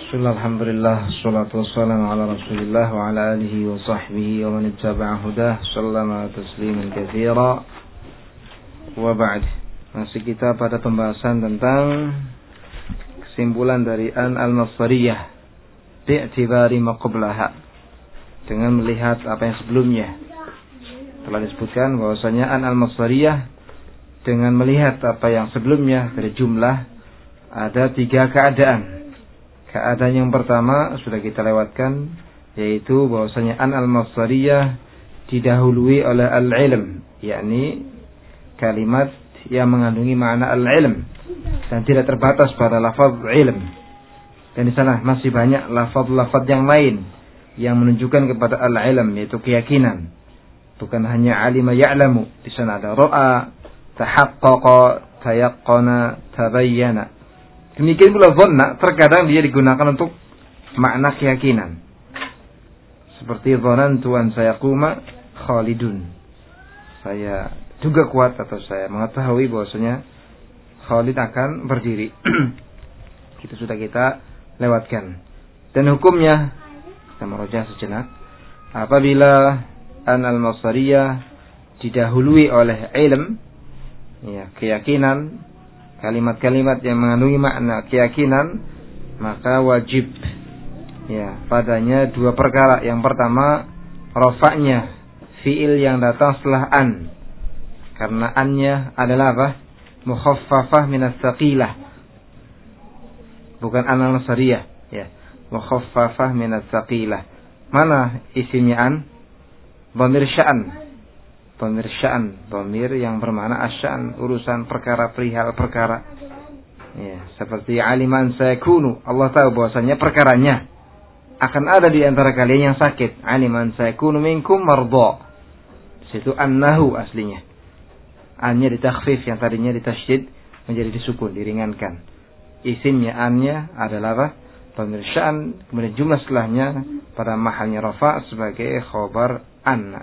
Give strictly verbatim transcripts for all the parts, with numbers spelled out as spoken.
Bismillah, alhamdulillah, salatu wassalamu ala rasulillah wa ala alihi wa sahbihi wa man ittaba'a hudah, sallama tasliman katsira. Wa ba'd. Masih kita pada pembahasan tentang kesimpulan dari an al-masdariyah bi'tibari ma qablaha, dengan melihat apa yang sebelumnya. Telah disebutkan bahwasanya an al-masdariyah dengan melihat apa yang sebelumnya dari jumlah ada tiga keadaan. Keadaan yang pertama sudah kita lewatkan, yaitu bahwasanya an al-masdariyah didahului oleh al-ilm, yakni kalimat yang mengandungi makna al-ilm dan tidak terbatas pada lafaz ilm. Dan di sana masih banyak lafaz-lafaz yang lain yang menunjukkan kepada al-ilm, yaitu keyakinan. Bukan hanya alima ya'lamu, di sana ada ra'a, tahaqqaqa, tayaqqana, tabayyana. Demikian pula dhanna, terkadang dia digunakan untuk makna keyakinan. Seperti dhanantu an sayaquma Khalidun. Saya juga kuat atau saya mengetahui bahwasanya Khalid akan berdiri. Itu sudah kita lewatkan. Dan hukumnya, kita merujah sejenak. Apabila an al-masdariyah didahului oleh ilm, ya, keyakinan, kalimat-kalimat yang mengandungi makna keyakinan, maka wajib ya padanya dua perkara. Yang pertama, rafa'nya fiil yang datang setelah an, karena annya adalah apa? Mukhaffafah minas tsaqilah, bukan an al-masdariyah, ya, mukhaffafah minas tsaqilah. Mana isimnya an? Dhamir sya'an. Dhamir sya'an, dhamir yang bermakna asyan, urusan perkara, perihal perkara. Ya, seperti aliman sayakunu, Allah tahu bahwasanya perkaranya akan ada di antara kalian yang sakit. Aliman sayakunu minkum marda. Situ annahu aslinya. Annya ditakhfif, yang tadinya ditasydid menjadi disukun, diringankan. Isimnya annya adalah apa? Dhamir sya'an, kemudian jumlah setelahnya pada mahalnya rafa' sebagai khobar anna.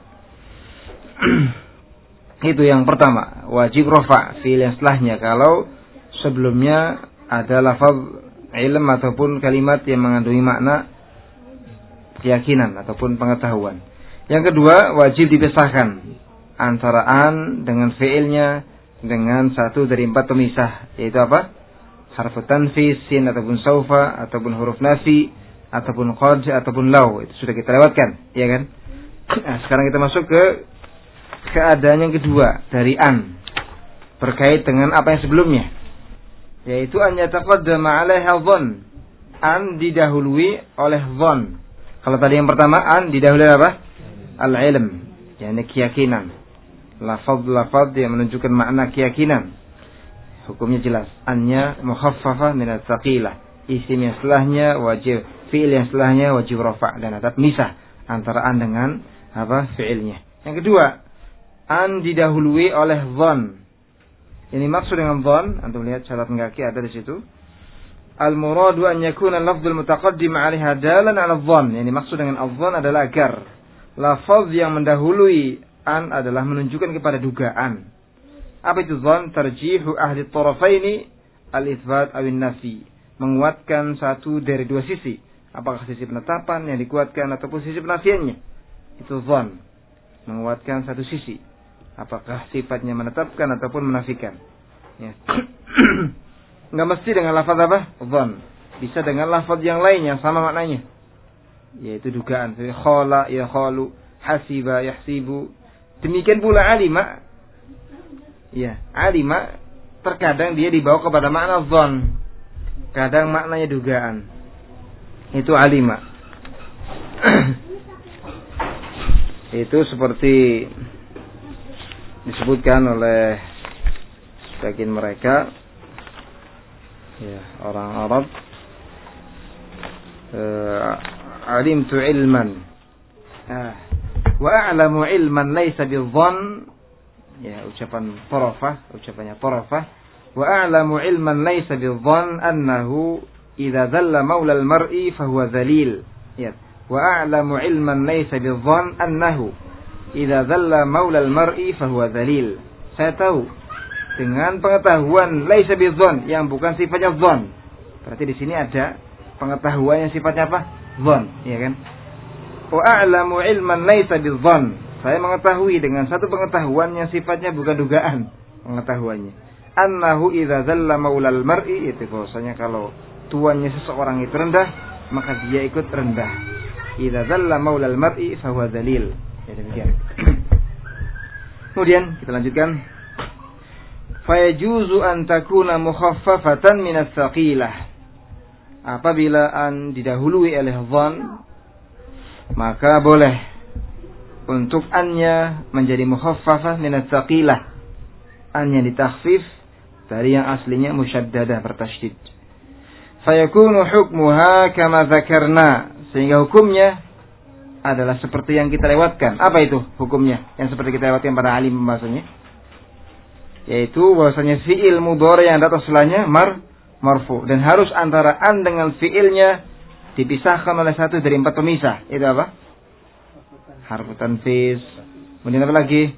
Itu yang pertama, wajib rafa' fi'il yang setelahnya kalau sebelumnya ada lafaz ilm ataupun kalimat yang mengandungi makna keyakinan ataupun pengetahuan. Yang kedua, wajib dipisahkan antara an dengan fi'ilnya dengan satu dari empat pemisah, yaitu apa? Harfu tanfis, sin ataupun saufa, ataupun huruf nafi, ataupun qad, ataupun law. Itu sudah kita lewatkan, ya kan? Nah, sekarang kita masuk ke keadaan yang kedua dari an, berkait dengan apa yang sebelumnya, yaitu an yataqaddama 'alaiha dhann, an didahului oleh dhann. Kalau tadi yang pertama an didahului apa? Al-ilm, yakni keyakinan. Lafaz-lafaz yang menunjukkan makna keyakinan, hukumnya jelas. Annya mukhaffafah min ats-tsaqilah, isim yang setelahnya wajib, fi'il yang setelahnya wajib rafa' dan ada misah antara an dengan apa? Fi'ilnya. Yang kedua, an didahului oleh dhann. Ini maksud dengan dhann, antum lihat catatan kaki ada di situ. Al-muradu an yakuna al-lafdhul mutaqaddim 'alaiha dalan 'ala dhann. Ini maksud dengan al-dhann adalah agar lafaz yang mendahului an adalah menunjukkan kepada dugaan. Apa itu dhann? Tarjihu ahli at-tarafaini al-itsbat aw an-nafi. Menguatkan satu dari dua sisi. Apakah sisi penetapan yang dikuatkan ataupun sisi penafiannya. Itu dhann. Menguatkan satu sisi. Apakah sifatnya menetapkan ataupun menafikan. Ya. Enggak mesti dengan lafaz apa? Dhann. Bisa dengan lafaz yang lain yang sama maknanya. Yaitu dugaan. Khala, ya khalu, hasiba, yahsibu. Demikian pula alima. Ya, alima terkadang dia dibawa kepada makna dhann. Kadang maknanya dugaan. Itu alima. Itu seperti disebutkan oleh sebagian mereka, ya, orang Arab, alimtu ilman ah, wa a'lamu ilman laysa bidhann, ya, ucapan tarafah, ucapannya tarafah, wa a'lamu ilman laysa bidhann annahu idza dhalla maula al-mar'i fa huwa dhalil, ya, wa a'lamu ilman laysa bidhann annahu idza dhalla maula al-mar'i fa huwa dhalil. Saya tahu dengan pengetahuan laisa bidhann yang bukan sifatnya dhann. Berarti di sini ada pengetahuan yang sifatnya apa? Dzan, ya kan? Wa a'lamu ilman laisa bidzan. Saya mengetahui dengan satu pengetahuan yang sifatnya bukan dugaan pengetahuannya. Annahu idza dzalla maulal mar'i, itu bahwasanya kalau tuannya seseorang itu rendah, maka dia ikut rendah. Idza dzalla maulal mar'i fa huwa dzalil. Ya demikian. Kemudian kita lanjutkan. Fayajuzu an takuna mukhaffafatan min ats-tsaqilah. Apabila an didahului oleh dzan, maka boleh untuk annya menjadi mukhaffafah min ats-tsaqilah. Annya ditakhfif dari yang aslinya musyaddadah bertasydid. Fayakunu hukmuha kama dzakarna, sehingga hukumnya adalah seperti yang kita lewatkan. Apa itu hukumnya? Yang seperti kita lewatkan pada alim pembahasannya, yaitu bahwasanya fi'il mudhari yang datang setelahnya mar marfu, dan harus antara an dengan fi'ilnya dipisahkan oleh satu dari empat pemisah. Itu apa? Harfu tanfis. Kemudian apa lagi?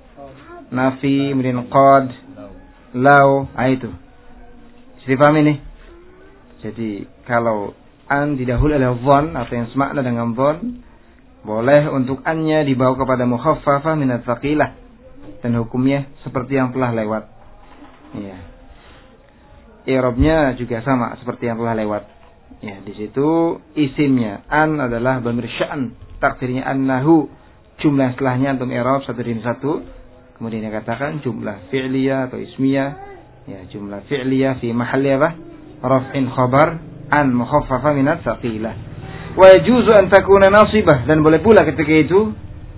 Nafi, kemudian qad, law. Ah itu. Bisa dipahami nih? Jadi kalau an didahului oleh dzan atau yang semakna dengan dzan, boleh untuk annya dibawa kepada mukhaffafah min ats-tsaqilah, dan hukumnya seperti yang telah lewat. Ya. I'rabnya juga sama seperti yang telah lewat. Ya, di situ isimnya an adalah dhamir sya'n, takdirnya annahu, jumlah setelahnya antum i'rab satu demi satu. Kemudian dikatakan jumlah fi'liyah atau ismiyah. Ya, jumlah fi'liyah fi mahalli apa? Raf'in khabar an mukhaffafah min ats-tsaqilah. Wa yajuzu an takuna nasibah, dan boleh pula ketika itu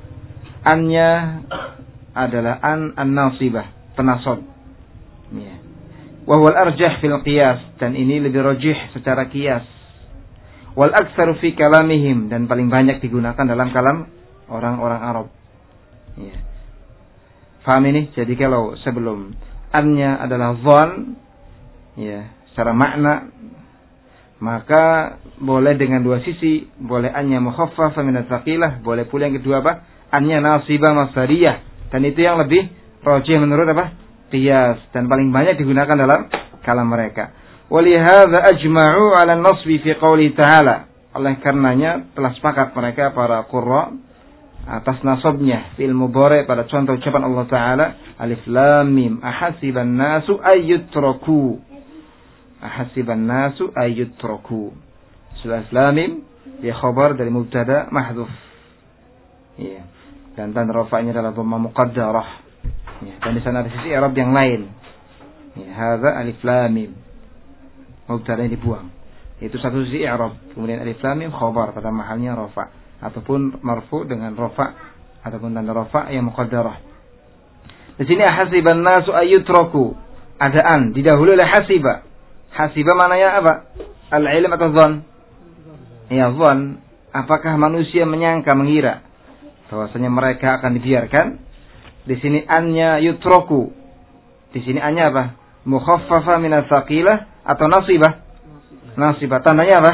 annya adalah an an-nasibah, penasab. Ya. Wa huwa al-arjah fil qiyas, dan ini lebih rajih secara qiyas. Wal aktsaru fi kalamihim, dan paling banyak digunakan dalam kalam orang-orang Arab. Ya. Paham ini? Jadi kalau sebelum annya adalah dzan, ya, secara makna, maka boleh dengan dua sisi, boleh annya mukhaffafah min ats-tsaqilah, boleh pula yang kedua apa? Annya nasibah masdariyah, dan itu yang lebih rajih menurut apa? Qiyas, dan paling banyak digunakan dalam kalam mereka. Walihadza ajma'u 'ala an-nasbi fi qouli ta'ala. Oleh karenanya telah sepakat mereka para qurra atas nasabnya fil mudhari pada contoh ucapan Allah Ta'ala, alif lam mim ahasiban nasu ayyutraku. Ahasiban nasu ayyutraku. Surah lam mim ya khabar dari mubtada mahdhuf. Ya. Dan tanda rafa'nya adalah dhamma muqaddarah. Ya, dan di sana ada sisi i'rab yang lain. Ya, hadza alif lam mim. Mubtada dibuang. Itu satu sisi i'rab. Kemudian alif lam mim khabar pada mahalnya rafa, ataupun marfu dengan rafa ataupun tanda rafa yang muqaddarah. Di sini hasiban nasu ayyutraku. Ada an didahului oleh hasiba. Hasiba maknanya apa? Al-ilm atau dzan? Ya, dzan. Apakah manusia menyangka, mengira bahwasanya mereka akan dibiarkan? Di sini annya yutraku. Di sini annya apa? Mukhaffafah min ats-tsaqilah atau nasibah? Nasibah. Tandanya apa?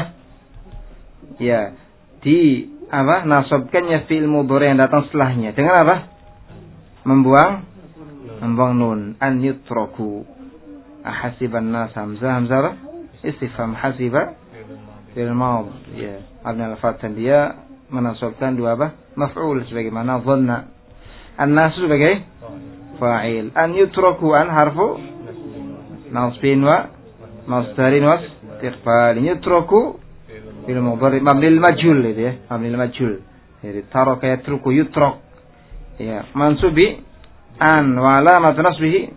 Ya, di apa? Nasabkannya fi'il mudhari yang datang setelahnya. Dengan apa? Membuang membuang nun. An yutraku. Ahasiban nas hamzah hamzah istifham hasiba fil maud. Ya, Abnul Fath, dia menasabkan dua apa? Maf'ul sebagaimana dhanna. An-nas sebagai fa'il. An yutraku an harfu nasbin wa masdarin wa istiqbal. Yutraku fil mudhari mabni al-majhul itu ya, mabni al-majhul. Jadi taraka yatruku yutrak. Ya, mansubi an wa alamat nasbihi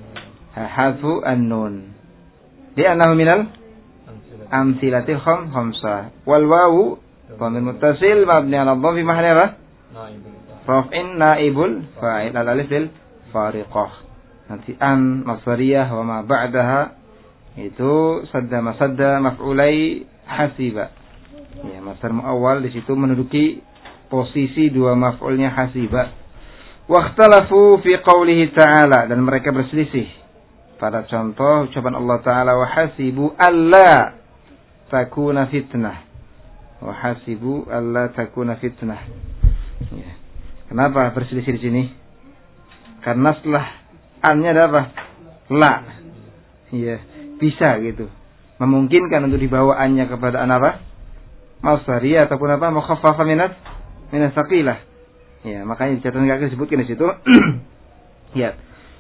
hadfu an-nun. Li'annahu minal amthilati kham khamsah. Wal wawu dhamir muttasil mabni 'ala dhammi mahalli apa? Raf'in naibul fa'il al-alif lil fariqah. Nanti an masdariyah wa ma ba'daha itu sadda masadda maf'ulai hasiba. Ya, masdar muawwal di situ menduduki posisi dua maf'ulnya hasiba. Wakhtalafu fi qoulihi ta'ala, dan mereka berselisih pada contoh ucapan Allah Ta'ala, wa hasibu alla takuna fitnah. Wa hasibu alla takuna fitnah. Ya. Kenapa berselisih di sini? Karena setelah an-nya ada apa? La. Ya, bisa gitu. memungkinkan untuk dibawaannya kepada an apa? Masdariyah ataupun apa? Mukhaffafah minas minas tsaqilah. Ya, makanya catatan kaki disebutkan di situ. Ya.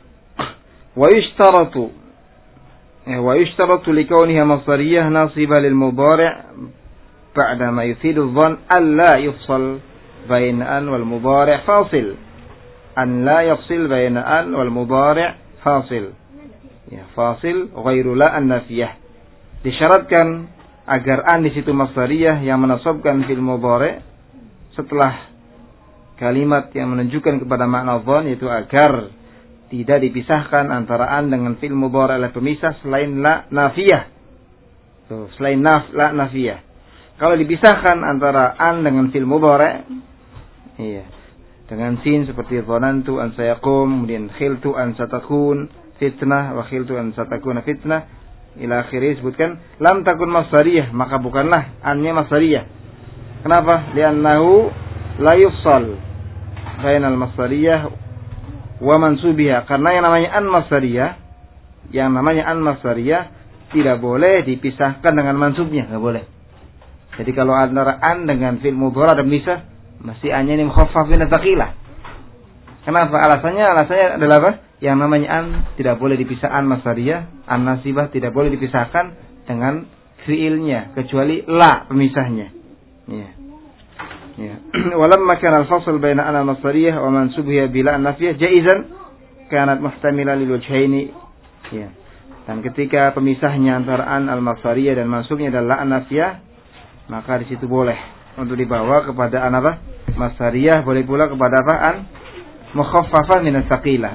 Wa yushtaratu ya wa yushtaratu li kauniha masdariyah nasiba lil mudhari' ba'da ma yufidu dhann alla yufsal bain an wal mudhari' fasil. An la yafsil bain an wal mudhari' fasil. Ya, fasil ghairu la an-nafiyah. Disyaratkan agar an di situ masdariyah yang menasabkan fil mudhari' setelah kalimat yang menunjukkan kepada makna dhann, yaitu agar tidak dipisahkan antara an dengan fil mudhari' oleh pemisah selain la nafiyah. Tuh, selain naf la nafiyah. Kalau dipisahkan antara an dengan fil mudhari', iya, dengan sin seperti dhanantu an sayaqum, kemudian khiltu an satakun fitnah wa khiltu an satakuna fitnah ila akhirih, sebutkan lam takun masdariyah, maka bukanlah annya masdariyah. Kenapa? Li'annahu la yufsal bainal masdariyah wa mansubiha, karena yang namanya an masdariyah, yang namanya an masdariyah tidak boleh dipisahkan dengan mansubnya, enggak boleh. Jadi kalau antara an dengan fil mudhari' ada misah, mesti annya ini mukhaffaf min tsaqilah. Kenapa? Alasannya alasannya adalah apa? Yang namanya an tidak boleh dipisah, an masdariyah, an nasibah tidak boleh dipisahkan dengan fiilnya kecuali la pemisahnya. Ya. Ya. Walamma kana al-fasl baina an al-masdariyah wa mansubiyah bila an-nafiyah jaizan kanat muhtamila lil wajhaini. Ya. Dan ketika pemisahnya antara an al-masdariyah dan mansubnya adalah an-nafiyah, maka di situ boleh untuk dibawa kepada an apa? Masdariyah, boleh pula kepada apa? An mukhaffafah min as-saqilah.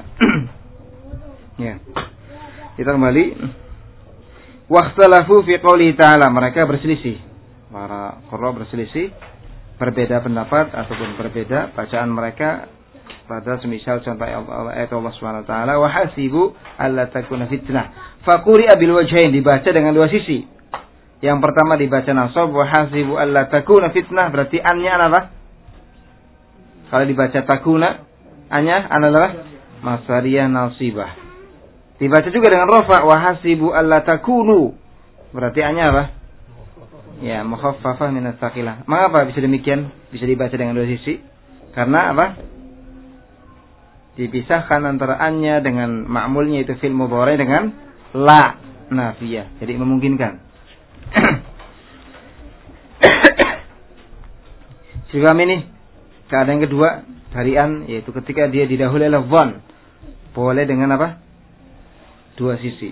Ya. Kita kembali. Wakhtalafu fi qouli ta'ala, mereka berselisih. Para qurra berselisih, berbeda pendapat ataupun berbeda bacaan mereka pada semisal contoh ayat Allah Subhanahu wa taala, wa hasibu alla takuna fitnah. Faquri'a bil wajhain, dibaca dengan dua sisi. Yang pertama dibaca nasab, wa hasibu alla takuna fitnah, berarti annya apa? Kalau dibaca takuna, annya adalah masdariyah nasibah. Dibaca juga dengan rafa, wa hasibu alla takunu, berarti annya apa? Ya, mukhaffafah min as-saqilah. Mengapa bisa demikian? Bisa dibaca dengan dua sisi? Karena apa? Dipisahkan antara annya dengan ma'mulnya itu fil mudhari' dengan la nafiyah. Jadi memungkinkan. Juga ini keadaan kedua dari an, yaitu ketika dia didahului oleh dhann, boleh dengan apa? Dua sisi.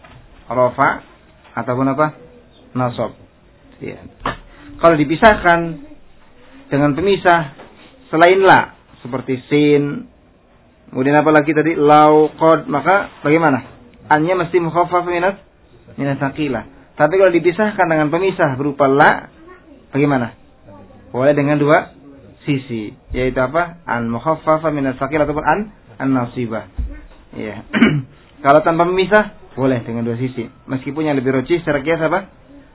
Rafa ataupun apa? Nasab. Ya. Kalau dipisahkan dengan pemisah selain la, seperti sin, kemudian apa lagi tadi, lau, qad, maka bagaimana? Annya mesti mukhaffaf minat minat tsaqilah. Tapi kalau dipisahkan dengan pemisah berupa la, bagaimana? Boleh dengan dua sisi, yaitu apa? An mukhaffaf minat tsaqilah ataupun an an nasibah. Ya. Kalau tanpa pemisah boleh dengan dua sisi. Meskipun yang lebih rajih secara qiyas apa?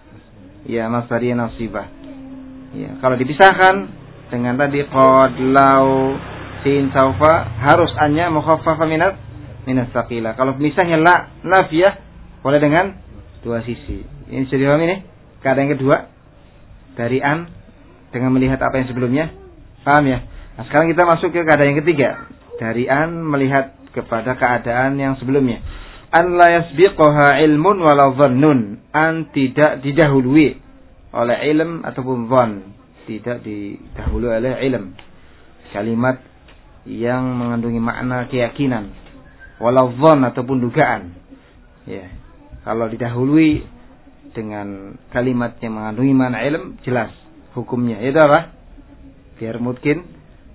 Ya, masdariyah nasibah. Ya, kalau dipisahkan dengan tadi qad, lau, sin, saufa, harus annya mukhaffafah minat minas tsaqilah. Kalau misalnya la nafiyah, boleh dengan dua sisi. Ini sudah dipahami nih? Keadaan kedua dari an dengan melihat apa yang sebelumnya. Paham ya? Nah, sekarang kita masuk ke keadaan yang ketiga. Dari an melihat kepada keadaan yang sebelumnya. An la yasbiqaha ilmun wala dhannun, an tidak didahului oleh ilm ataupun dhann, tidak didahului oleh ilm, kalimat yang mengandungi makna keyakinan, wala dhann ataupun dugaan. Ya, kalau didahului dengan kalimat yang mengandungi makna ilm, jelas hukumnya. Itu apa? Biar mungkin,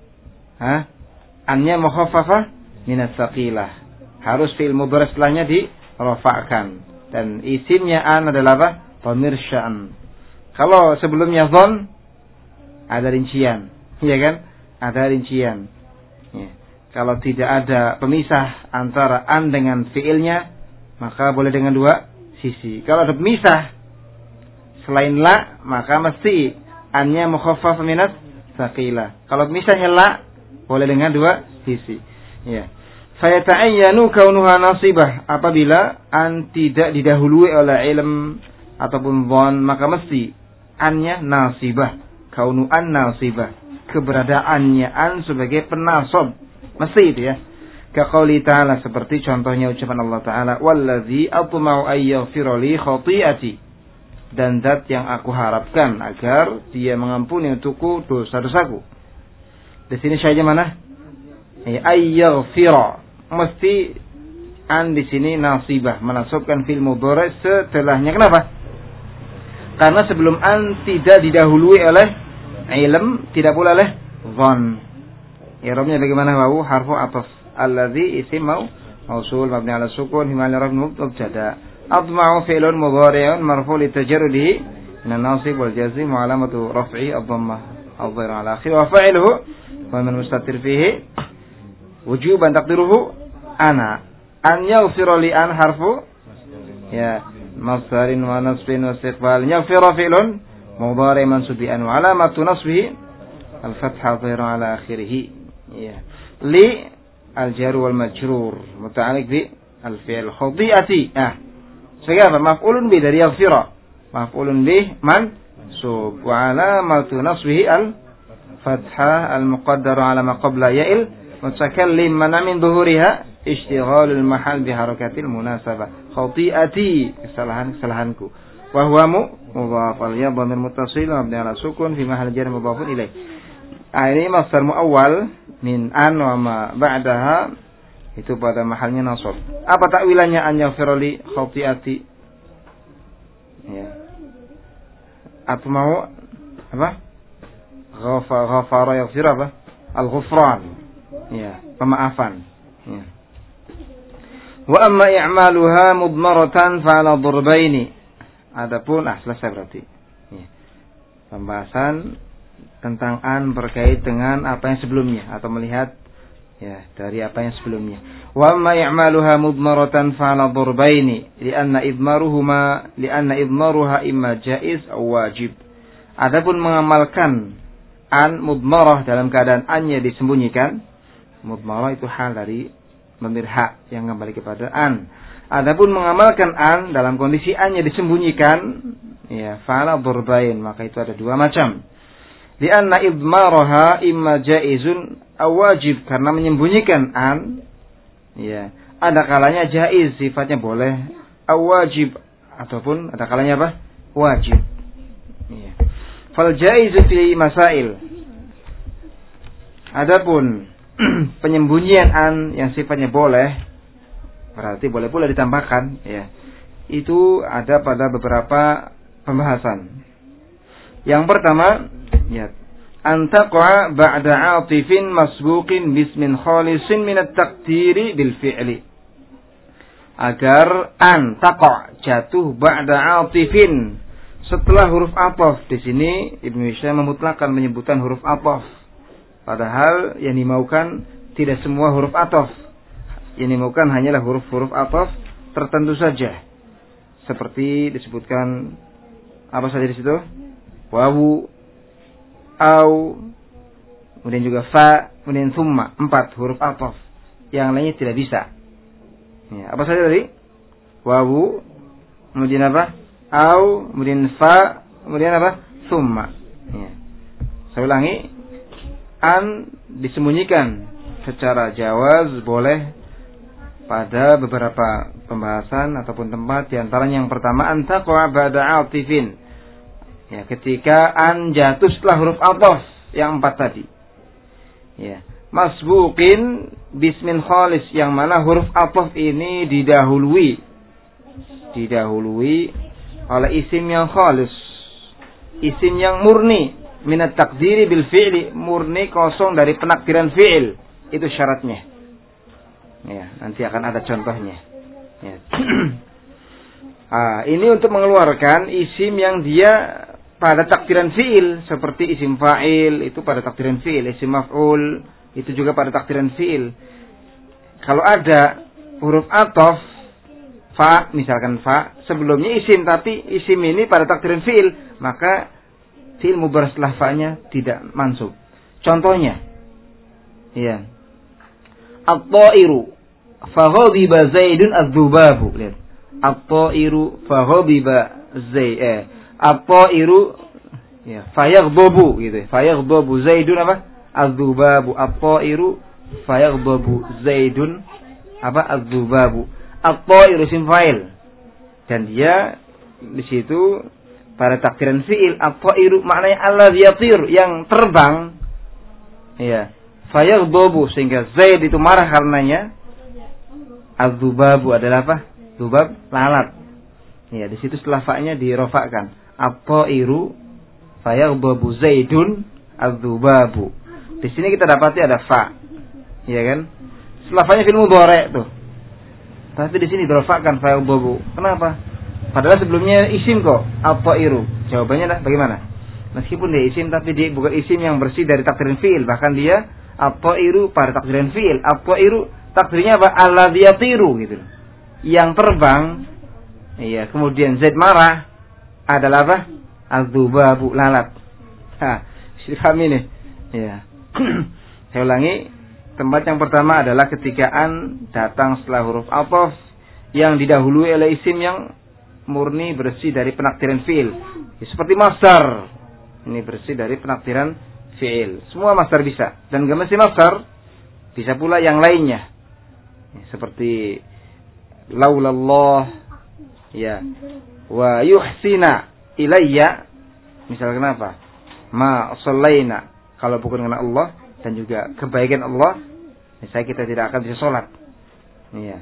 ha, annya mukhaffafah minas tsaqilah. Harus fi'il mudhari' setelahnya dirafa'kan. Dan isimnya an adalah apa? Dhamir sya'an. Kalau sebelumnya dhann, ada rincian. Iya kan? Ada rincian. Ya. Kalau tidak ada pemisah antara an dengan fi'ilnya, maka boleh dengan dua sisi. Kalau ada pemisah selain la, maka mesti annya mukhaffaf minat tsaqilah. Kalau pemisahnya la, boleh dengan dua sisi. Ya. Fayata'ayyanu kaunuha nasibah, apabila an tidak didahului oleh ilm ataupun dhon, maka mesti annya nasibah, kaunu an nasibah, keberadaannya an sebagai penasab, mesti itu ya. Ka qauli ta'ala, seperti contohnya ucapan Allah Ta'ala, wallazi atma'u ay yaghfira li khati'ati, dan zat yang aku harapkan agar dia mengampuni untukku dosa-dosaku. Di sini syahidnya mana? Ay yaghfira, mesti an di sini nasibah, menasabkan fil mudhari' setelahnya. Kenapa? Karena sebelum an tidak didahului oleh ilm, tidak pula oleh dhann. I'rabnya bagaimana? Wawu harfu athaf, allazi isim mau mausul mabni ala sukun fi mahalli raf'in mubtada. Adma'u fi'lun mudhari'un marfu' li tajarrudihi min an-nasib wal jazm wa alamatu raf'i ad-dhammah adh-dhahira ala akhir wa fa'iluhu wa man mustatir fihi wujuban taqdiruhu ana. An yaghfira li an harfu ya masdarin wa nasbin wa istiqbal. Yaghfira fi'lun mudhari' mansub bi an wa alamatu nasbihi al-fathah adh-dhahira ala akhirih. Ya. Li al-jar wal majrur muta'alliq bi al-fi'l khati'ati. Ah. Sebagai apa? Maf'ulun bi dari yaghfira. Maf'ulun bih mansub wa alamatu nasbihi al-fathah al-muqaddara ala ma qabla ya'il mutakallim mana min dhuhuriha ishtighalul mahal bi harakatil munasabah. Khati'ati, kesalahan-kesalahanku. Wa huwa mudhaf al-ya dhamir muttasil mabni ala sukun fi mahall jar mudhafun ilaih. Ah, ini masdar muawwal min an wa ma ba'daha, itu pada mahalnya nasab. Apa takwilannya an yaghfira li khati'ati? Ya. Atau mau apa? Ghafara ghafara yaghfir apa? Al-ghufran. Ya, pemaafan. Ya. Wa amma i'maluha mudmaratan fa'ala darbaini. Adapun ah selesai berarti. Ya. Pembahasan tentang an berkait dengan apa yang sebelumnya, atau melihat ya dari apa yang sebelumnya. Wa amma i'maluha mudmaratan fa'ala darbaini li'anna idmaruhuma li'anna idmaruha imma jaiz aw wajib. Adapun mengamalkan an mudmarah dalam keadaan annya disembunyikan, mudmarah itu hal dari dhamir ha yang kembali kepada an. Adapun mengamalkan an dalam kondisi annya disembunyikan, ya fa'ala darbain, maka itu ada dua macam. Li'anna idmaraha imma jaizun aw wajib, karena menyembunyikan an ya ada kalanya jaiz, sifatnya boleh, aw wajib, ataupun ada kalanya apa? Wajib. Ya. Fal jaizu fi masail. Adapun penyembunyian an yang sifatnya boleh, berarti boleh pula ditambahkan ya. Itu ada pada beberapa pembahasan. Yang pertama, ya, antaqa ba'da 'atifin masbuqin bismin khalisin min at-taqdiri bil fi'li. Agar an taqa jatuh ba'da 'atifin setelah huruf athaf. Di sini Ibnu Hisham memutlakkan penyebutan huruf athaf. Padahal yang dimaukan tidak semua huruf athaf. Yang dimaukan hanyalah huruf-huruf athaf tertentu saja. Seperti disebutkan apa saja di situ? Wawu, au, kemudian juga fa, kemudian summa, empat huruf athaf. Yang lainnya tidak bisa. Ya, apa saja tadi? Wawu, kemudian apa? Au, kemudian fa, kemudian apa? Summa. Ya. Saya ulangi, an disembunyikan secara jawaz boleh pada beberapa pembahasan ataupun tempat. Di antaranya yang pertama, antaqa ba'da 'atifin. Ya, ketika an jatuh setelah huruf athaf yang empat tadi. Ya, masbuqin bismin khalis, yang mana huruf athaf ini didahului didahului oleh isim yang khalis, isim yang murni minat takdiri bil fi'li, murni kosong dari penakdiran fi'il. Itu syaratnya. Ya, nanti akan ada contohnya. Ya. Ah, ini untuk mengeluarkan isim yang dia pada takdiran fi'il, seperti isim fa'il itu pada takdiran fi'il, isim maf'ul itu juga pada takdiran fi'il. Kalau ada huruf athaf fa, misalkan fa, sebelumnya isim tapi isim ini pada takdiran fi'il, maka fi'il mudhari' setelah fa-nya tidak mansub. Contohnya, ya, at-ta'iru fa ghadiba Zaidun adz-dzubabu. Lihat, at-ta'iru fa ghadiba zai eh at-tairu ya fayaghdabu gitu. Fayaghdabu Zaidun apa? Az-zubabu. At-tairu fayaghdabu Zaidun apa? Az-zubabu. At-tairu isim fa'il. Dan dia di situ pada takdiran fi'il at-tairu maknanya alladzi yatir, yang terbang. Ya. Fayaghdabu sehingga Zaid itu marah karenanya. Az-zubabu adalah apa? Zubab lalat. Ya, di situ setelah fa'nya dirofakkan. At-tairu fayaghdabu Zaidun az-zubabu. Di sini kita dapati ada fa. Ya kan? Setelah fa'nya fil mudhari' tuh. Tapi di sini dirofakkan fayaghdabu. Kenapa? Padahal sebelumnya isim kok, at-tairu. Jawabannya dah bagaimana? Meskipun dia isim tapi dia bukan isim yang bersih dari takdiran fi'il, bahkan dia at-tairu pada takdiran fi'il. At-tairu takdirnya apa? Alladzi yatiru gitu. Yang terbang. Iya, kemudian Zaid marah adalah apa? Az-zubabu lalat. Ha, paham ini? Ya. Saya ulangi, tempat yang pertama adalah ketika an datang setelah huruf athaf yang didahului oleh isim yang murni bersih dari penakdiran fi'il. Ya, seperti masdar. Ini bersih dari penakdiran fi'il. Semua masdar bisa. Dan gak mesti masdar, bisa pula yang lainnya. Ya, seperti laulallah ya wa yuhsina ilayya, misalnya kenapa? Ma shallaina, kalau bukan karena Allah dan juga kebaikan Allah, misalnya kita tidak akan bisa sholat. Iya.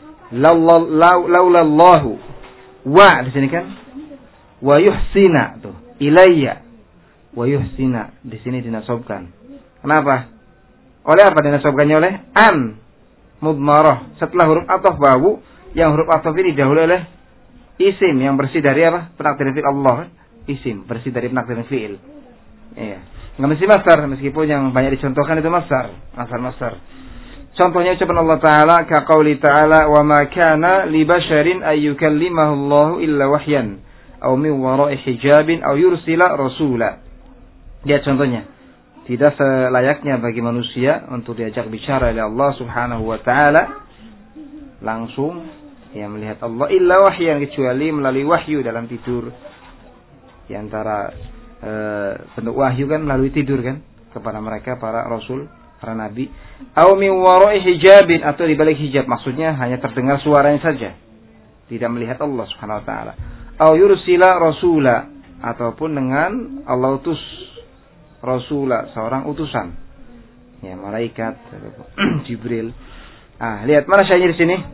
Laulallahu wa di sini kan wa yuhsina tuh ilayya, wa yuhsina di sini dinasabkan. Kenapa? Oleh apa dinasabkannya? Oleh an mudmarah setelah huruf athaf wawu, yang huruf athaf ini didahului oleh isim yang bersih dari apa? Penakdiran fi'il Allah. Isim bersih dari penakdiran fi'il. Iya. Enggak mesti masdar, meskipun yang banyak dicontohkan itu masdar, masdar-masdar. Contohnya ucapan Allah Taala ka qauli Ta'ala wa ma kana li basharin ay yukallimahu Allah illa wahyan aw min wara'i hijabin aw yursila rasula. Lihat contohnya. Tidak selayaknya bagi manusia untuk diajak bicara oleh Allah Subhanahu wa taala langsung ya melihat Allah illa wahyan, kecuali melalui wahyu dalam tidur. Di antara e, bentuk wahyu kan melalui tidur kan kepada mereka para rasul, para nabi. Au min wara'i hijabin, atau di balik hijab, maksudnya hanya terdengar suaranya saja, tidak melihat Allah Subhanahu wa taala. Au yursila rasula, ataupun dengan Allah utus rasula, seorang utusan. Ya, malaikat Jibril. Ah, lihat mana syai'nya di sini?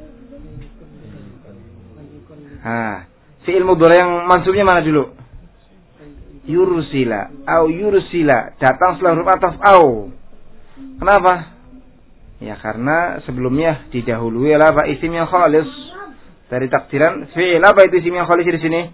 Ah, fi'il mudhari yang mansubnya mana dulu? Yursila, au yursila, datang setelah huruf athaf au. Kenapa? Ya karena sebelumnya didahului oleh apa? Isim yang khalis dari takdiran fi'il. Apa itu isim yang khalis di sini?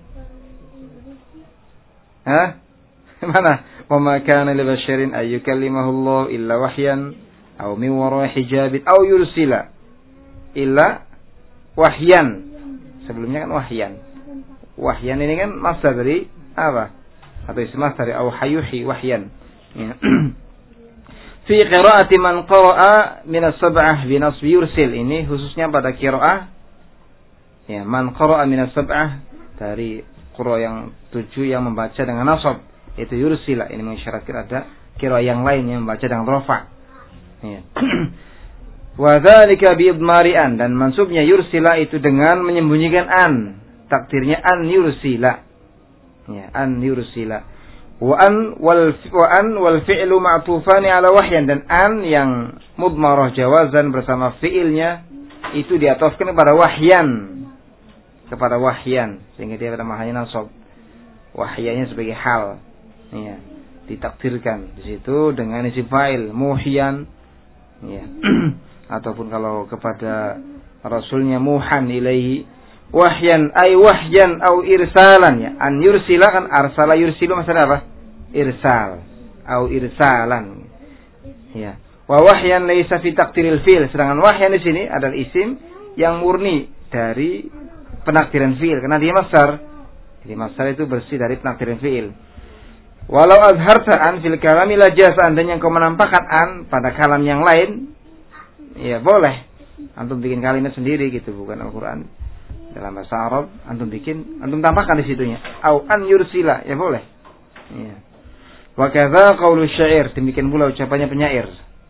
Hah? Mana? Wa ma kana li basharin ay yukallimahu Allah illa wahyan aw min wara'i hijabin aw yursila illa wahyan. Sebelumnya kan wahyan. Wahyan ini kan masdar dari apa? Atau isim masdar dari awhayuhi wahyan. Ya. Fi qira'ati man qara'a min as-sab'ah bi nasb yursil, ini khususnya pada qira'ah ya, man qara'a min as-sab'ah, dari qira' yang tujuh yang membaca dengan nasab, itu yursila. Ini mengisyaratkan ada qira'ah yang lain yang membaca dengan rafa'. Ya. Wa dzalika bi idmari'an, dan mansubnya yursila itu dengan menyembunyikan an. Takdirnya an yursila. Ya, an yursila. Wa an wal wa an wal fi'lu ma'tufani ala wahyan, dan an yang mudmarah jawazan bersama fi'ilnya itu diatofkan kepada wahyan, kepada wahyan, sehingga dia pada mahanya nasab. Wahyannya sebagai hal. Ya, ditakdirkan di situ dengan isim fa'il muhyan. Ya. Ataupun kalau kepada rasulnya muhan ilaihi wahyan ay wahyan au irsalan, ya. An yursila kan arsala yursilu, maksudnya apa? Irsal au irsalan. Ya. Wa wahyan laisa fi taqdiril fi'il, sedangkan wahyan di sini adalah isim yang murni dari penakdiran fi'il karena dia masdar. Jadi masdar itu bersih dari penakdiran fi'il. Walau azharta an fil kalami la jaz, seandainya engkau menampakkan an pada kalam yang lain, ya boleh. Antum bikin kalimat sendiri gitu, bukan Al-Qur'an. dalam bahasa Arab, antum bikin, antum tambahkan di situnya. Au an yursila, ya boleh. Ya. Wa kadza qaulu syair, demikian pula ucapannya penyair.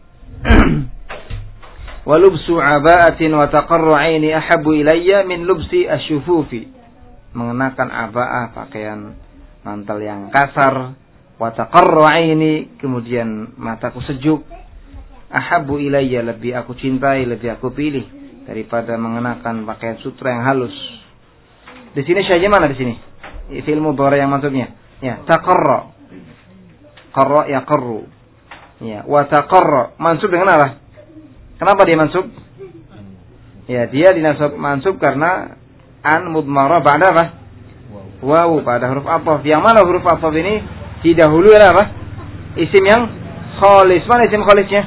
Wa lubsu aba'atin wa taqarru 'aini ahabbu ilayya min lubsi asyufufi. Mengenakan aba'ah, pakaian mantel yang kasar, wa taqarru 'aini, kemudian mataku sejuk, ahabbu ilayya, lebih aku cintai, lebih aku pilih daripada mengenakan pakaian sutra yang halus. Di sini syai'nya mana di sini? Fi'il mudhari yang maksudnya. Ya, taqarra. Qarra yaqarru. Ya, wa taqarra mansub dengan apa? Kenapa dia mansub? Ya, dia dinasab mansub karena an mudmarah ba'da apa? Wawu, pada huruf athaf. Yang mana huruf athaf ini didahului oleh apa? Isim yang khalis. Mana isim khalisnya?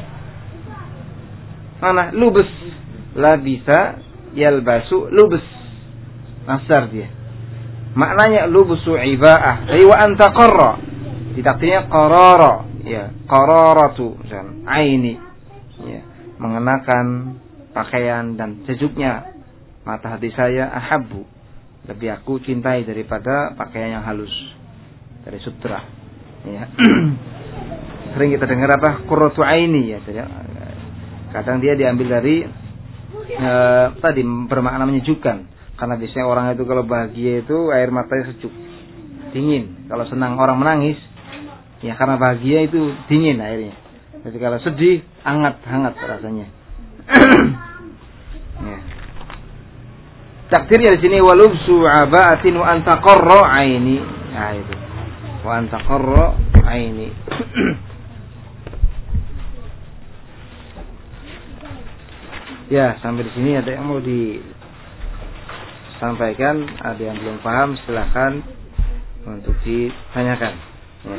Mana? Lubus. Labisa yalbasu lubus. Masdar dia. Maknanya lubusu iba'ah. Ai wa anta qarra. Ditakdirnya qarara. Ya, qararatu misalkan aini. Ya, mengenakan pakaian dan sejuknya mata hati saya ahabbu. Lebih aku cintai daripada pakaian yang halus dari sutra. Ya. Sering kita dengar apa? Qurratu aini ya. Kadang dia diambil dari e, tadi bermakna menyejukkan. Karena biasanya orang itu kalau bahagia itu air matanya sejuk, dingin. Kalau senang orang menangis, ya karena bahagia itu dingin airnya. Jadi kalau sedih, hangat-hangat rasanya. Ya. Takdirnya di sini walubsu aba'atin wa antaqarra aini. Nah itu. Wa antaqarra aini. Ya, sampai di sini ada yang mau disampaikan, ada yang belum paham, silakan untuk ditanyakan. Ya.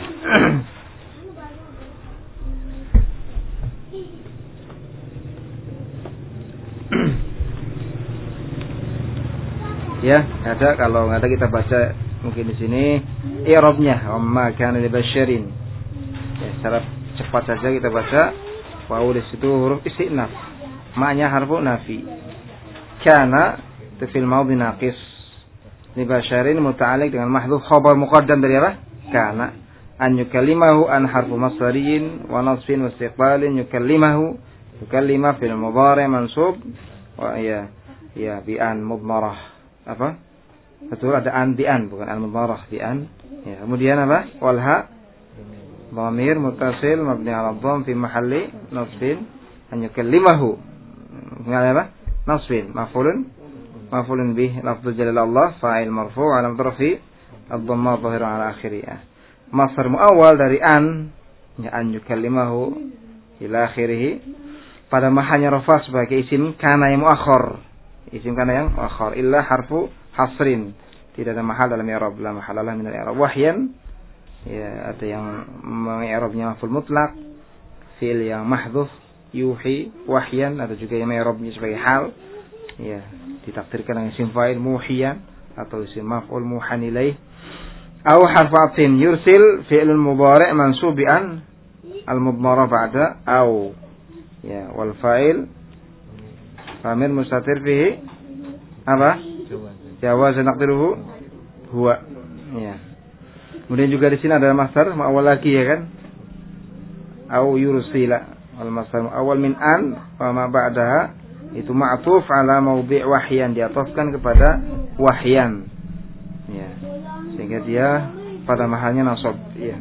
Ya, ada, kalau nggak ada kita baca mungkin di sini i'rabnya amma kana li basyarin. Ya, secara cepat saja kita baca. Wawu di situ huruf istinaf. Maknya harfu nafi. Kana fil madhi naqis. Li basyarin muta'alliq dengan mahdhuf khabar muqaddam dari apa? Kana. An yukallimahu an harfu masdariyin wa nasbin wa istiqbalin yukallimahu. Yukallima fil mudhari' mansub wa ya ya bi an mudmarah. Apa? Betul, ada an bi an, bukan al mudmarah bi an. Ya, kemudian apa? Wal ha dhamir muttasil mabni 'ala dhamm fi mahalli nasbin an yukallimahu. Ngene apa? Nasbin maf'ulun maf'ulun bih lafdhu jalal Allah fa'il marfu' 'ala dharfi ad-dhamma dhahira 'ala akhirih. Masdar muawwal dari an, ya an yukallimahu ila akhirih, pada mahanya rafa sebagai isim kana yang muakhir. Isim kana yang muakhir illa harfu hasrin. Tidak ada mahal dalam i'rab, la mahalalah min al-i'rab. Wahyan, ya ada yang mengi'rabnya maf'ul mutlaq, fi'il yang mahdhuf, yuhi, wahyan, ada juga yang mengi'rabnya sebagai hal. Ya, ditakdirkan dengan isim fa'il muhiyan atau isim maf'ul muhan ilaih. Aw harfu atfin yursil fi'lun mudhari' mansub bi an al-mudmarah ba'da aw. Ya, wal fa'il famir mustatir fihi apa? Jawaz naqdiruhu huwa. Ya. Kemudian juga di sini ada masdar muawwal lagi ya kan? Au yursila. Wal masdar muawwal min an wa ma ba'daha itu ma'tuf ala mawdi' wahyan, diatofkan kepada wahyan. Ya. Sehingga dia pada mahalnya nasab, ya.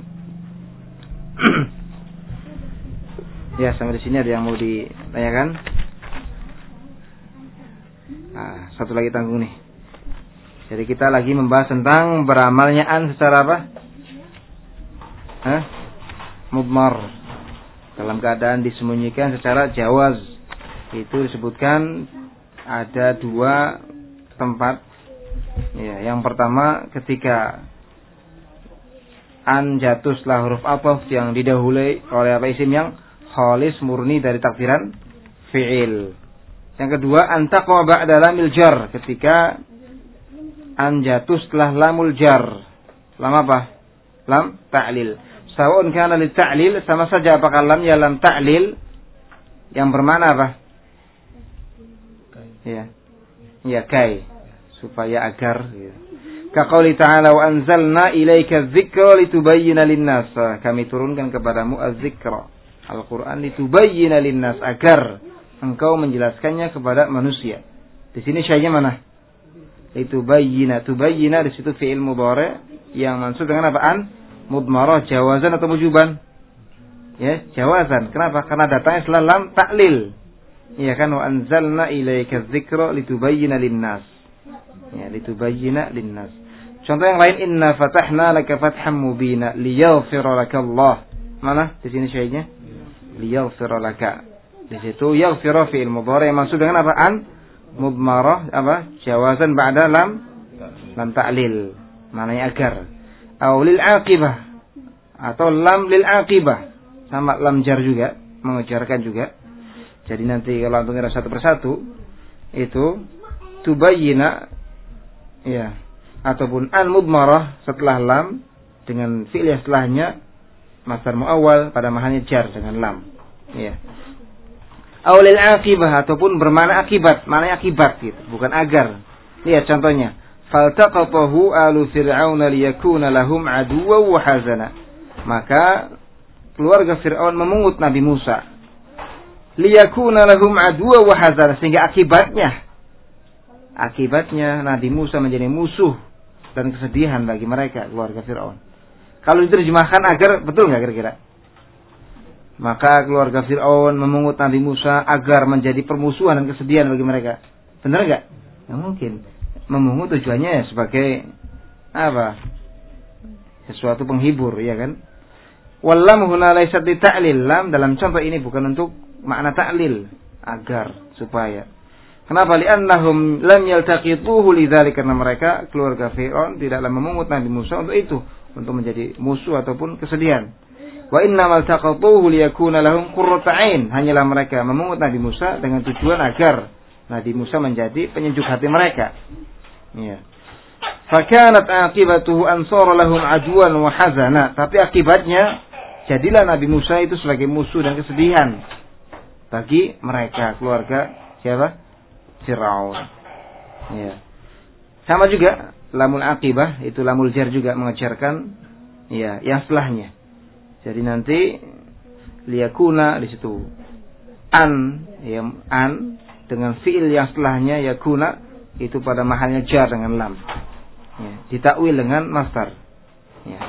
Ya, sampai di sini ada yang mau ditanyakan? Nah, satu lagi tanggung nih. Jadi kita lagi membahas tentang beramalnya an secara apa? Hah? Mudmar. Dalam keadaan disembunyikan secara jawaz. Itu disebutkan ada dua tempat. Ya, yang pertama ketika an jatuh setelah huruf athaf yang didahului oleh apa isim yang khalis murni dari takdiran fi'il. Yang kedua antaqwa ba'da lamil jar, ketika an jatuh setelah lamul jar. Lam apa? Lam ta'lil. Sawa'un kana li ta'lil, sama saja apakah lamnya lam ta'lil yang bermakna apa? Ya. Ya, kai. supaya agar gitu. Ka qouli ta'ala wa anzalna ilaika dzikra litubayyana lin-nas. Kami turunkan kepadamu az-dzikra, Al-Qur'an, litubayyana lin-nas, agar engkau menjelaskannya kepada manusia. Di sini syai'nya mana? Litubayyana. Tubayyana di situ fi'il mudhari yang mansub dengan apaan? Mudmarah, jawazan atau wujuban? Ya, jawazan. Kenapa? Karena datangnya setelah lam ta'lil. Ya kan, wa anzalna ilaika dzikra litubayyana lin-nas. Ya, litubayyana lin-nas. Contoh yang lain, inna fatahna laka fatham mubina liyaghfira laka Allah. Mana di sini syai'nya? Liyaghfira laka. Di situ yaghfira fi'il mudhari yang maksud dengan apaan? Mudmarah apa? Jawazan ba'da lam lam ta'lil. Maknanya agar. Aw lil aqibah atau lam lil aqibah. Sama lam jar juga, mengejarkan juga. Jadi nanti kalau antum ngira satu persatu itu tubayyina ya, ataupun an mudmarah setelah lam dengan fi'il yang setelahnya masdar muawwal pada mahalnya jar dengan lam. Ya. Awlil akibah ataupun bermakna akibat, maknanya akibat gitu, bukan agar. Lihat contohnya. Faltaqatahu alu fir'aun liyakuna lahum aduwwan wa hazana. Maka keluarga Fir'aun memungut Nabi Musa. Liyakuna lahum aduwwan wa hazana, sehingga akibatnya akibatnya Nabi Musa menjadi musuh dan kesedihan bagi mereka, keluarga Fir'aun. Kalau diterjemahkan agar, betul nggak kira-kira? Maka keluarga Fir'aun memungut Nabi Musa agar menjadi permusuhan dan kesedihan bagi mereka. Benar nggak? Ya mungkin. Memungut tujuannya sebagai apa? Sesuatu penghibur, ya kan? Wallam huna laysat li ta'lil. Lam dalam contoh ini bukan untuk makna ta'lil, agar, supaya. Kenapa? Li'annahum lam yaltaqituhu lidzalik, karena mereka keluarga Fir'aun tidaklah memungut Nabi Musa untuk itu, untuk menjadi musuh ataupun kesedihan. Wa innamal taqatuhu liyakuna lahum qurratu ain. Hanyalah mereka memungut Nabi Musa dengan tujuan agar Nabi Musa menjadi penyejuk hati mereka. Ya. Fakanat aqibatuhu ansara lahum aduwan wa hazana. Tapi akibatnya jadilah Nabi Musa itu sebagai musuh dan kesedihan bagi mereka, keluarga siapa? Fir'aun. Ya. Sama juga lamul aqibah itu lamul jar juga mengejarkan ya yang setelahnya. Jadi nanti liyakuna di situ an ya an dengan fiil yang setelahnya yakuna itu pada mahalnya jar dengan lam. Ya, ditakwil dengan masdar. Ya.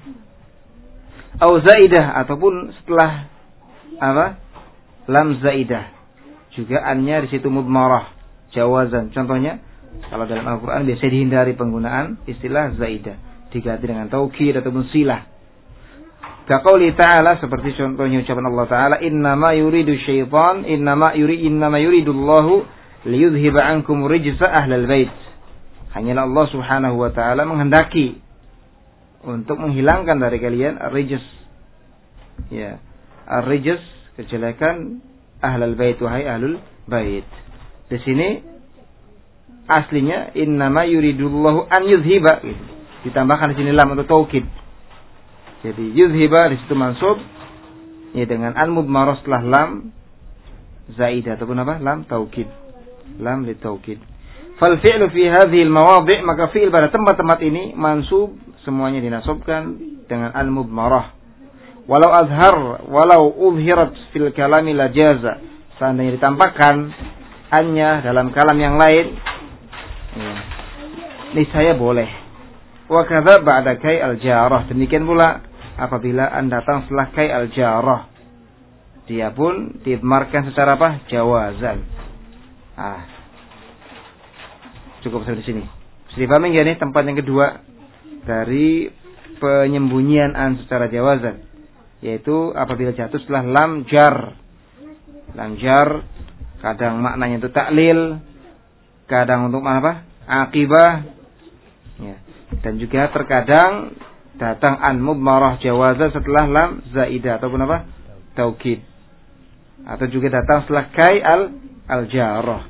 Au zaidah ataupun setelah apa? Lam zaidah. Juga annya di situ mudmarah, jawazan. Contohnya kalau dalam Al-Qur'an biasa dihindari penggunaan istilah zaidah, diganti dengan taukid ataupun silah. Kaqouli ta'ala, seperti contohnya ucapan Allah Ta'ala, innama yuridu syaitan, innama yuri innama yuridullahu liyudhiba ankum rijsa ahlal bait. Hanyalah Allah Subhanahu wa taala menghendaki untuk menghilangkan dari kalian ar-rijs. Ya, ar-rijs kejelekan ahlal bait, wahai ahlul bait. Di sini aslinya innama yuridullahu an yudhiba gitu. Ditambahkan di sini lam untuk taukid. Jadi yudhiba di situ mansub ya dengan an mudmarah setelah lam zaidah ataupun apa? Lam taukid. Lam li taukid. Fal fi'lu fi hadhihi al-mawadhi', maka fi'il pada tempat-tempat ini mansub semuanya dinasabkan dengan al mudmarah. Walau azhar, walau uzhirat fil kalami la jaza. Seandainya ditampakkan annya dalam kalam yang lain, ya, niscaya boleh. Wa kadza ba'da kai al-jarah. Demikian pula apabila Anda datang setelah kai al-jarah, dia pun diidmarkan secara apa? Jawazan. Ah. Cukup sampai di sini. Bisa dipahami enggak nih tempat yang kedua dari penyembunyian an secara jawazan, yaitu apabila jatuh setelah lam jar. Lam jar kadang maknanya itu taklil, kadang untuk apa? Akibah. Ya. Dan juga terkadang datang an mudmarah jawazan setelah lam zaidah ataupun apa? Taukid. Atau juga datang setelah kai al al-jarah.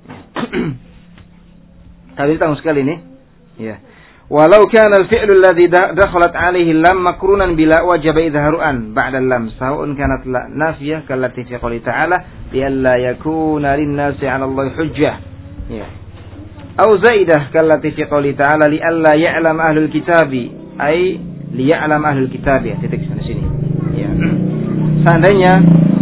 Tadi tanggung sekali ini. Ya. Walau kana al-fi'lu alladhi dakhalat alayhi lam makrunan bila wajaba idharu an ba'da lam sawa'un kanat la nafiyah kallati fi qouli ta'ala liyalla yakuna lin-nasi 'ala Allahi hujjah. Ya. Au zaidah kallati fi qouli ta'ala li alla ya'lam ahlul kitabi, ai li ya'lam ahlul kitabi, ya, titik di sini. Ya. Seandainya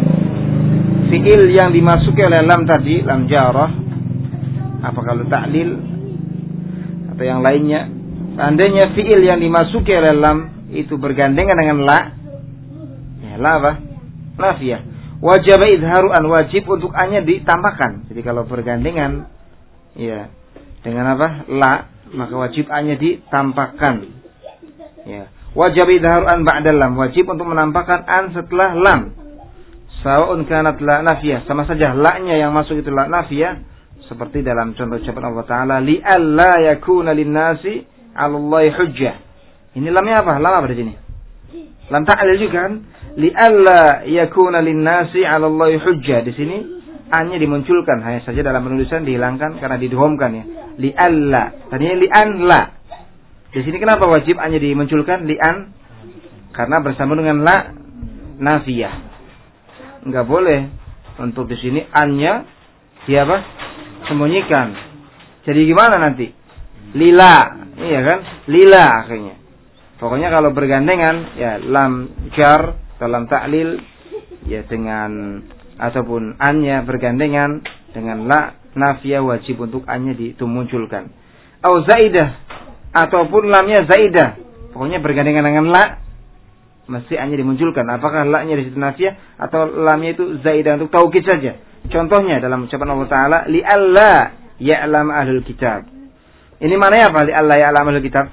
fiil yang dimasuki oleh lam tadi, lam jarah, apa kalau ta'lil atau yang lainnya, seandainya fiil yang dimasuki oleh lam itu bergandengan dengan la, ya, la apa? Nafiyah. Wajib izharu an, wajib untuk a-nya ditambahkan. Jadi kalau bergandengan, ya, dengan apa? La, maka wajib a-nya ditampakkan. Ya. Wajib izharu an ba'da lam, wajib untuk menampakkan an setelah lam. Sawa'un kanat la nafiyah, sama saja la-nya yang masuk itu la nafiyah, seperti dalam contoh ucapan Allah Taala, li alla yakuna lin-nasi 'ala Allahi hujjah. Ini lamnya apa? Lam apa di sini? Lam ta'lil juga kan? Li alla yakuna lin-nasi 'ala Allahi hujjah. Di sini an-nya dimunculkan, hanya saja dalam penulisan dihilangkan karena didhomkan, ya. Li alla. Tadinya li an la. Di sini kenapa wajib an-nya dimunculkan li an? Karena bersambung dengan la nafiyah. Enggak boleh untuk di sini an-nya dia apa? Sembunyikan. Jadi gimana nanti? Lila, iya kan? Lila akhirnya. Pokoknya kalau bergandengan, ya lam jar dalam ta'lil, ya dengan ataupun an-nya bergandengan dengan la nafiyah, wajib untuk an-nya dimunculkan. Au zaidah, ataupun lamnya zaidah, pokoknya bergandengan dengan la, mesti an-nya dimunculkan. Apakah la-nya di situ nafiyah atau lamnya itu zaidah untuk taukid saja? Contohnya dalam ucapan Allah Taala, li alla ya'lam ahlul kitab. Ini maknanya apa? Li alla ya'lam ahlul kitab.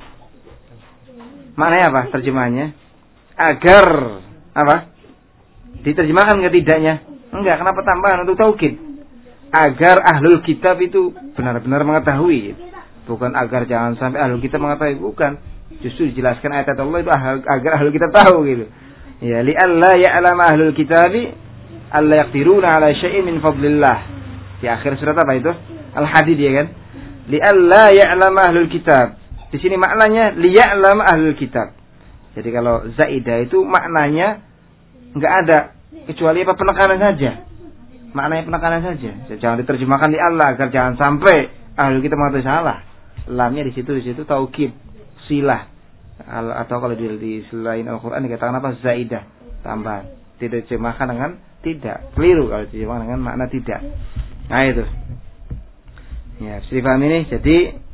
Maknanya apa terjemahannya? Agar apa? Diterjemahkan enggak tidaknya? Enggak, kenapa tambahan untuk taukid? Agar ahlul kitab itu benar-benar mengetahui. Bukan agar jangan sampai ahlul kitab mengetahui, bukan. Justru dijelaskan ayat Allah itu agar ahlul kitab tahu gitu. Ya, li alla ya'lam ahlul kitabi alla yaqdiruna ala syai'in min fadlillah. Di akhir surat apa itu? Al-Hadid, ya kan? Li alla ya'lam ahlul kitab. Di sini maknanya li ya'lam ahlul kitab. Jadi kalau zaidah itu maknanya enggak ada kecuali apa? Penekanan saja. Maknanya penekanan saja. Jangan diterjemahkan li Allah agar jangan sampai ahlul kitab mengatakan salah. Lamnya di situ di situ taukid, silah. Atau kalau di, di selain Al-Qur'an dikatakan apa? Zaidah, tambah. Tidak diterjemahkan dengan tidak. Keliru kalau diterjemahkan dengan makna tidak. Nah itu. Ya, bisa dipahami ini. Jadi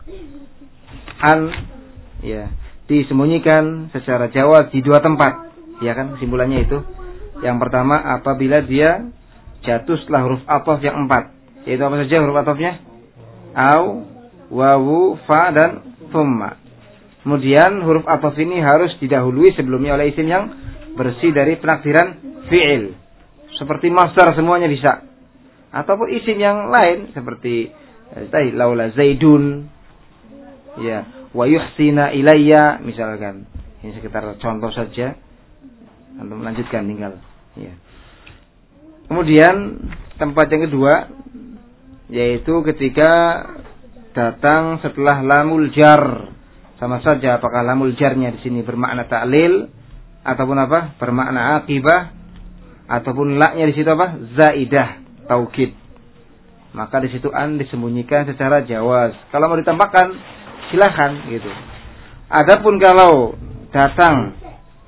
an, ya, disembunyikan secara jawaz di dua tempat, ya kan, kesimpulannya itu. Yang pertama apabila dia jatuh setelah huruf ataf yang empat, yaitu apa saja huruf atafnya? Au, wawu, fa dan thumma. Kemudian huruf ataf ini harus didahului sebelumnya oleh isim yang bersih dari penakdiran fi'il, seperti masdar semuanya bisa, ataupun isim yang lain seperti tadi laula zaidun, ya, wa yuhsina ilayya misalkan. Ini sekitar contoh saja. Untuk melanjutkan tinggal, ya. Kemudian tempat yang kedua yaitu ketika datang setelah lamul jar. Sama saja apakah lamul jarnya di sini bermakna ta'lil ataupun apa? Bermakna aqibah, ataupun la-nya di situ apa? Zaidah, taukid. Maka di situ an disembunyikan secara jawaz. Kalau mau ditambahkan silakan gitu. Adapun kalau datang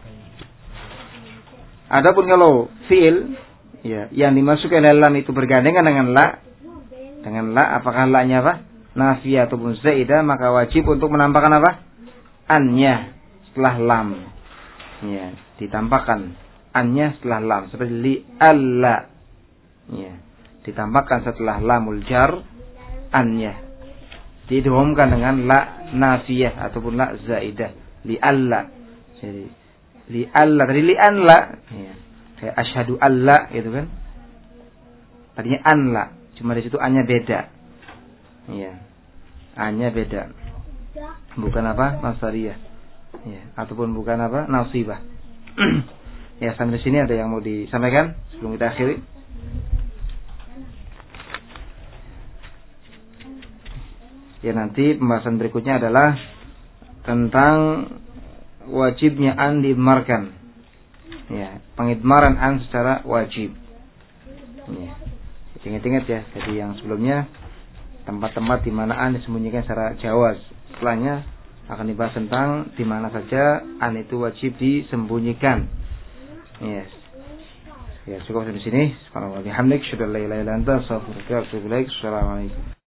Adapun kalau fiil, ya, yang dimasukkan dalam itu bergandengan dengan la, dengan la, apakah la-nya apa? Nafiyah ataupun zaidah, maka wajib untuk menampakkan apa? An-nya setelah lam. Ya, ditampakkan an-nya setelah lam, seperti li alla. Ya, ditampakkan setelah lamul jar an-nya. Didhomkan dengan la nafiyah ataupun la zaidah, li alla. Jadi li alla, tadi li an la, ya. Kayak asyhadu alla gitu kan. Tadinya an la, cuma di situ an-nya beda. Ya. A-nya beda. Bukan apa? Nasariyah. Ya, ataupun bukan apa? Nasibah. Ya, sampai sini ada yang mau disampaikan sebelum kita akhiri? Ya, nanti pembahasan berikutnya adalah tentang wajibnya an diidmarkan. Ya, pengidmaran an secara wajib. Ya. Ingat-ingat ya, jadi yang sebelumnya tempat-tempat di mana an disembunyikan secara jawaz. Setelahnya akan dibahas tentang di mana saja an itu wajib disembunyikan. Yes. Ya, cukup di sini. Subhanallah bihamdik, syada la ilaha illa anta, astaghfiruka wa atubu ilaik. Assalamualaikum.